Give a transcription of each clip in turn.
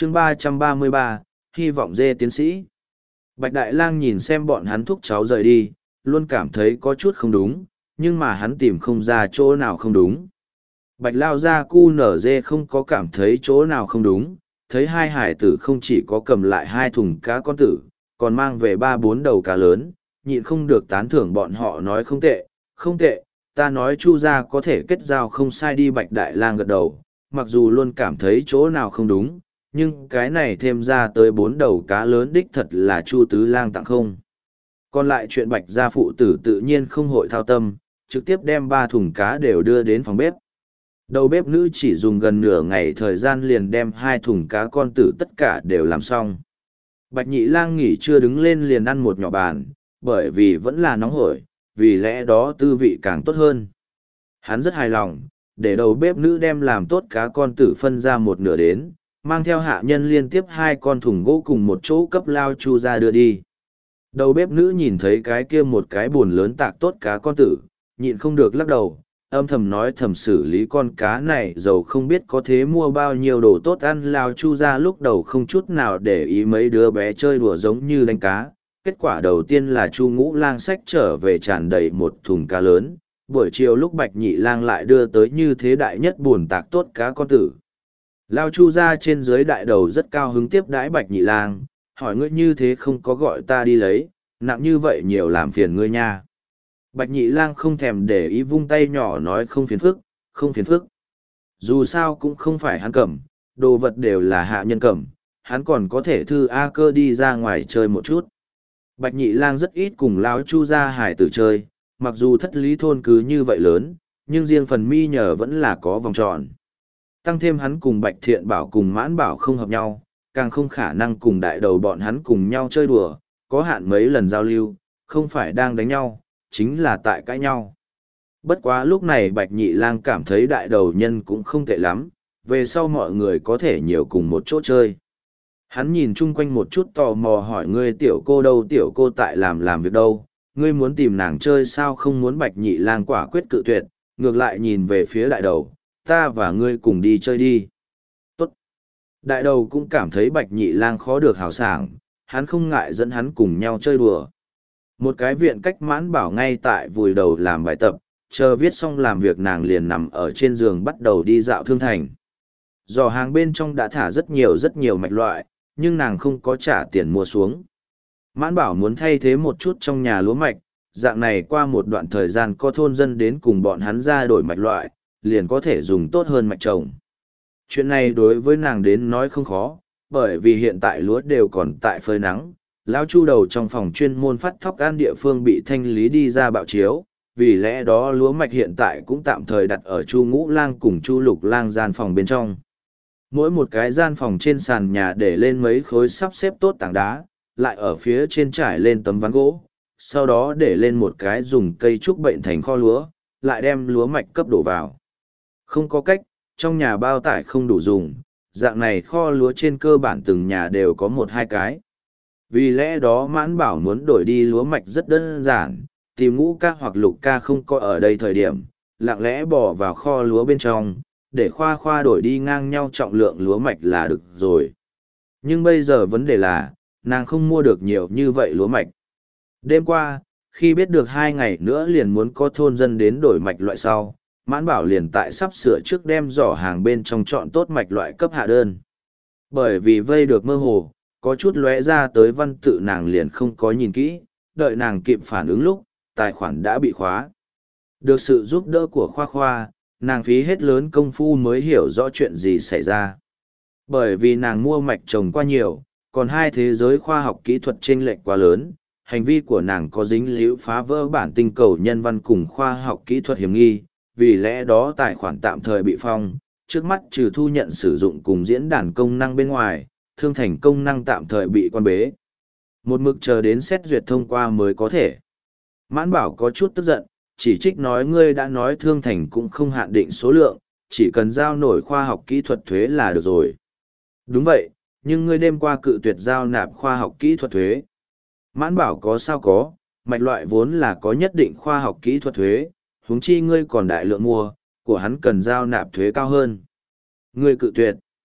chương 333, hy vọng dê tiến sĩ. Bạch Đại Lang nhìn xem bọn hắn thúc cháu rời đi, luôn cảm thấy có chút không đúng, nhưng mà hắn tìm không ra chỗ nào không đúng. Bạch Lao Gia cu nở dê không có cảm thấy chỗ nào không đúng, thấy hai hải tử không chỉ có cầm lại 2 thùng cá con tử, còn mang về 3-4 đầu cá lớn, nhịn không được tán thưởng bọn họ nói không tệ, không tệ, ta nói Chu gia có thể kết giao không sai đi. Bạch Đại Lang gật đầu, mặc dù luôn cảm thấy chỗ nào không đúng, nhưng cái này thêm ra tới 4 đầu cá lớn đích thật là Chu Tứ Lang tặng không. Còn lại chuyện Bạch gia phụ tử tự nhiên không hội thao tâm, trực tiếp đem 3 thùng cá đều đưa đến phòng bếp. Đầu bếp nữ chỉ dùng gần nửa ngày thời gian liền đem 2 thùng cá con tử tất cả đều làm xong. Bạch Nhị Lang nghỉ trưa đứng lên liền ăn một nhỏ bàn, bởi vì vẫn là nóng hổi, vì lẽ đó tư vị càng tốt hơn. Hắn rất hài lòng, để đầu bếp nữ đem làm tốt cá con tử phân ra một nửa đến, mang theo hạ nhân liên tiếp 2 con thùng gỗ cùng một chỗ cấp Lao Chu ra đưa đi. Đầu bếp nữ nhìn thấy cái kia một cái buồn lớn tạc tốt cá con tử, nhịn không được lắc đầu, âm thầm nói thầm xử lý con cá này dầu không biết có thế mua bao nhiêu đồ tốt ăn. Lao Chu ra lúc đầu không chút nào để ý mấy đứa bé chơi đùa giống như đánh cá. Kết quả đầu tiên là Chu Ngũ Lang xách trở về tràn đầy một thùng cá lớn, buổi chiều lúc Bạch Nhị Lang lại đưa tới như thế đại nhất buồn tạc tốt cá con tử. Lao Chu ra trên dưới đại đầu rất cao hứng tiếp đãi Bạch Nhị Lang, hỏi ngươi như thế không có gọi ta đi lấy, nặng như vậy nhiều làm phiền ngươi nha. Bạch Nhị Lang không thèm để ý vung tay nhỏ nói không phiền phức, không phiền phức. Dù sao cũng không phải hắn cầm, đồ vật đều là hạ nhân cầm, hắn còn có thể thư A Cơ đi ra ngoài chơi một chút. Bạch Nhị Lang rất ít cùng Lão Chu gia hải tử chơi, mặc dù thất lý thôn cứ như vậy lớn, nhưng riêng phần mi nhờ vẫn là có vòng tròn. Tăng thêm hắn cùng Bạch Thiện Bảo cùng Mãn Bảo không hợp nhau, càng không khả năng cùng đại đầu bọn hắn cùng nhau chơi đùa, có hạn mấy lần giao lưu, không phải đang đánh nhau, chính là tại cãi nhau. Bất quá lúc này Bạch Nhị Lang cảm thấy đại đầu nhân cũng không tệ lắm, về sau mọi người có thể nhiều cùng một chỗ chơi. Hắn nhìn chung quanh một chút tò mò hỏi ngươi tiểu cô đâu, tiểu cô tại làm việc đâu, ngươi muốn tìm nàng chơi sao không muốn. Bạch Nhị Lang quả quyết cự tuyệt, ngược lại nhìn về phía đại đầu, ta và ngươi cùng đi chơi đi. Tốt. Đại đầu cũng cảm thấy Bạch Nhị Lang khó được hào sảng, hắn không ngại dẫn hắn cùng nhau chơi đùa. Một cái viện cách Mãn Bảo ngay tại vùi đầu làm bài tập, chờ viết xong làm việc nàng liền nằm ở trên giường bắt đầu đi dạo thương thành. Giỏ hàng bên trong đã thả rất nhiều mạch loại, nhưng nàng không có trả tiền mua xuống. Mãn Bảo muốn thay thế một chút trong nhà lúa mạch, dạng này qua một đoạn thời gian có thôn dân đến cùng bọn hắn ra đổi mạch loại, liền có thể dùng tốt hơn mạch trồng. Chuyện này đối với nàng đến nói không khó, bởi vì hiện tại lúa đều còn tại phơi nắng. Lão Chu đầu trong phòng chuyên môn phát thóc gan địa phương bị thanh lý đi ra bạo chiếu, vì lẽ đó lúa mạch hiện tại cũng tạm thời đặt ở Chu Ngũ Lang cùng Chu Lục Lang gian phòng bên trong. Mỗi một cái gian phòng trên sàn nhà để lên mấy khối sắp xếp tốt tảng đá, lại ở phía trên trải lên tấm ván gỗ, sau đó để lên một cái dùng cây trúc bệnh thành kho lúa, lại đem lúa mạch cấp đổ vào. Không có cách, trong nhà bao tải không đủ dùng, dạng này kho lúa trên cơ bản từng nhà đều có 1-2 cái. Vì lẽ đó Mãn Bảo muốn đổi đi lúa mạch rất đơn giản, tìm Ngũ ca hoặc Lục ca không có ở đây thời điểm, lặng lẽ bỏ vào kho lúa bên trong, để khoa đổi đi ngang nhau trọng lượng lúa mạch là được rồi. Nhưng bây giờ vấn đề là, nàng không mua được nhiều như vậy lúa mạch. Đêm qua, khi biết được 2 ngày nữa liền muốn có thôn dân đến đổi mạch loại sau, Mãn Bảo liền tại sắp sửa trước đem giỏ hàng bên trong chọn tốt mạch loại cấp hạ đơn. Bởi vì vây được mơ hồ, có chút lóe ra tới văn tự nàng liền không có nhìn kỹ, đợi nàng kịp phản ứng lúc, tài khoản đã bị khóa. Được sự giúp đỡ của Khoa, nàng phí hết lớn công phu mới hiểu rõ chuyện gì xảy ra. Bởi vì nàng mua mạch trồng qua nhiều, còn hai thế giới khoa học kỹ thuật chênh lệch quá lớn, hành vi của nàng có dính líu phá vỡ bản tinh cầu nhân văn cùng khoa học kỹ thuật hiểm nghi, vì lẽ đó tài khoản tạm thời bị phong, trước mắt trừ thu nhận sử dụng cùng diễn đàn công năng bên ngoài, thương thành công năng tạm thời bị quan bế. Một mực chờ đến xét duyệt thông qua mới có thể. Mãn Bảo có chút tức giận, chỉ trích nói ngươi đã nói thương thành cũng không hạn định số lượng, chỉ cần giao nổi khoa học kỹ thuật thuế là được rồi. Đúng vậy, nhưng ngươi đêm qua cự tuyệt giao nạp khoa học kỹ thuật thuế. Mãn Bảo có sao có, mạch loại vốn là có nhất định khoa học kỹ thuật thuế, huống chi ngươi còn đại lượng mua, của hắn cần giao nạp thuế cao hơn. Ngươi cự tuyệt.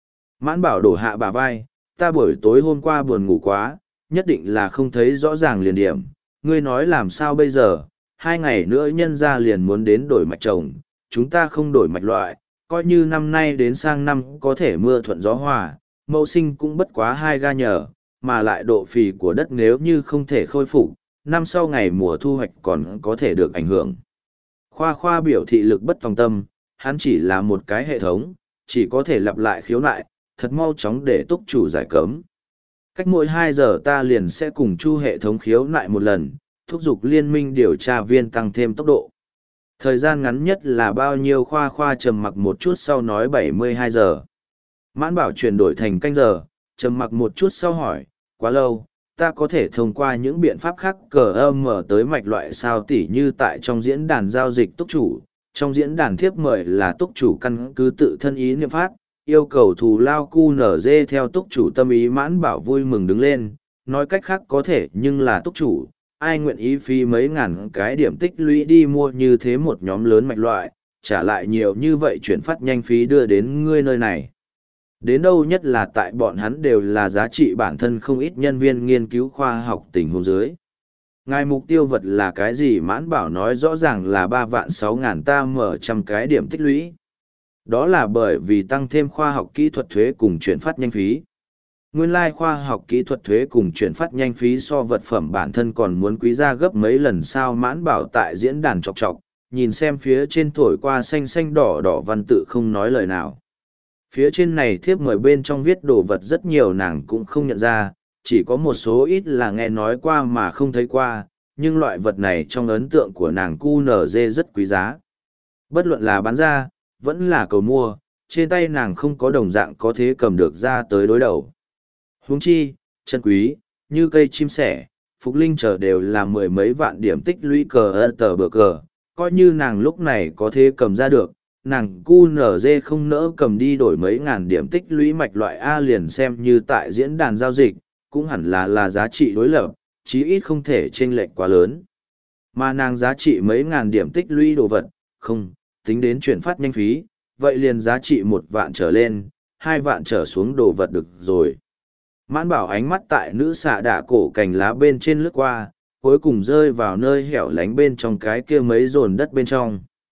Mãn bảo đổ hạ bà vai, ta buổi tối hôm qua buồn ngủ quá, nhất định là không thấy rõ ràng liền điểm. Ngươi nói làm sao bây giờ, 2 ngày nữa nhân ra liền muốn đến đổi mạch trồng, chúng ta không đổi mạch loại, coi như năm nay đến sang năm có thể mưa thuận gió hòa, mậu sinh cũng bất quá 2 ga nhờ, mà lại độ phì của đất nếu như không thể khôi phục, năm sau ngày mùa thu hoạch còn có thể được ảnh hưởng. Khoa Khoa biểu thị lực bất tòng tâm, hắn chỉ là một cái hệ thống, chỉ có thể lặp lại khiếu nại, thật mau chóng để túc chủ giải cấm. Cách mỗi 2 giờ ta liền sẽ cùng chu hệ thống khiếu nại một lần, thúc giục liên minh điều tra viên tăng thêm tốc độ. Thời gian ngắn nhất là bao nhiêu? Khoa Khoa trầm mặc một chút sau nói 72 giờ. Mãn bảo chuyển đổi thành canh giờ, trầm mặc một chút sau hỏi, quá lâu, ta có thể thông qua những biện pháp khác cờ âm mở tới mạch loại sao, tỉ như tại trong diễn đàn giao dịch túc chủ. Trong diễn đàn thiếp mời là túc chủ căn cứ tự thân ý niệm phát, yêu cầu thù lao QNZ theo túc chủ tâm ý. Mãn bảo vui mừng đứng lên, nói cách khác có thể nhưng là túc chủ, ai nguyện ý phí mấy ngàn cái điểm tích lũy đi mua như thế một nhóm lớn mạch loại, trả lại nhiều như vậy chuyển phát nhanh phí đưa đến ngươi nơi này. Đến đâu nhất là tại bọn hắn đều là giá trị bản thân không ít nhân viên nghiên cứu khoa học tình huống dưới. Ngài mục tiêu vật là cái gì? Mãn bảo nói rõ ràng là 3.600.000 ta mở trăm cái điểm tích lũy. Đó là bởi vì tăng thêm khoa học kỹ thuật thuế cùng chuyển phát nhanh phí. Nguyên lai khoa học kỹ thuật thuế cùng chuyển phát nhanh phí so vật phẩm bản thân còn muốn quý ra gấp mấy lần sao? Mãn bảo tại diễn đàn chọc chọc, nhìn xem phía trên thổi qua xanh xanh đỏ đỏ văn tự không nói lời nào. Phía trên này thiếp mời bên trong viết đồ vật rất nhiều nàng cũng không nhận ra, chỉ có một số ít là nghe nói qua mà không thấy qua, nhưng loại vật này trong ấn tượng của nàng QNZ rất quý giá. Bất luận là bán ra, vẫn là cầu mua, trên tay nàng không có đồng dạng có thể cầm được ra tới đối đầu. Huống chi, chân quý, như cây chim sẻ, phục linh chờ đều là mười mấy vạn điểm tích lũy cờ tờ bờ cờ, coi như nàng lúc này có thể cầm ra được, nàng QNZ không nỡ cầm đi đổi mấy ngàn điểm tích lũy mạch loại A liền xem như tại diễn đàn giao dịch, cũng hẳn là giá trị đối lập, chí ít không thể chênh lệch quá lớn. Mà nàng giá trị mấy ngàn điểm tích lũy đồ vật, không, tính đến chuyển phát nhanh phí, vậy liền giá trị 1 vạn trở lên, 2 vạn trở xuống đồ vật được rồi. Mãn bảo ánh mắt tại nữ xạ đạ cổ cành lá bên trên lướt qua, cuối cùng rơi vào nơi hẻo lánh bên trong cái kia mấy dồn đất bên trong.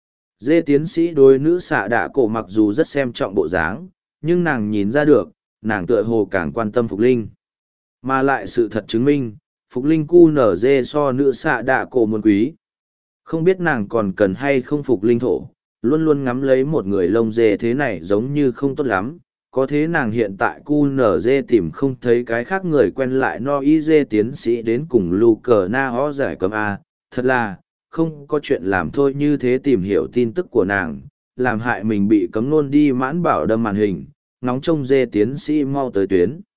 Dê tiến sĩ đối nữ xạ đạ cổ mặc dù rất xem trọng bộ dáng, nhưng nàng nhìn ra được, nàng tựa hồ càng quan tâm Phục Linh. Mà lại sự thật chứng minh, Phục Linh QNZ so nữ xạ đạ cổ muốn quý. Không biết nàng còn cần hay không Phục Linh thổ, luôn luôn ngắm lấy một người lông dê thế này giống như không tốt lắm. Có thế nàng hiện tại QNZ tìm không thấy cái khác người quen lại no y dê tiến sĩ đến cùng lù cờ na ho giải cấm A, thật là không có chuyện làm thôi. Như thế tìm hiểu tin tức của nàng, làm hại mình bị cấm nôn đi. Mãn bảo đâm màn hình, nóng trông dê tiến sĩ mau tới tuyến.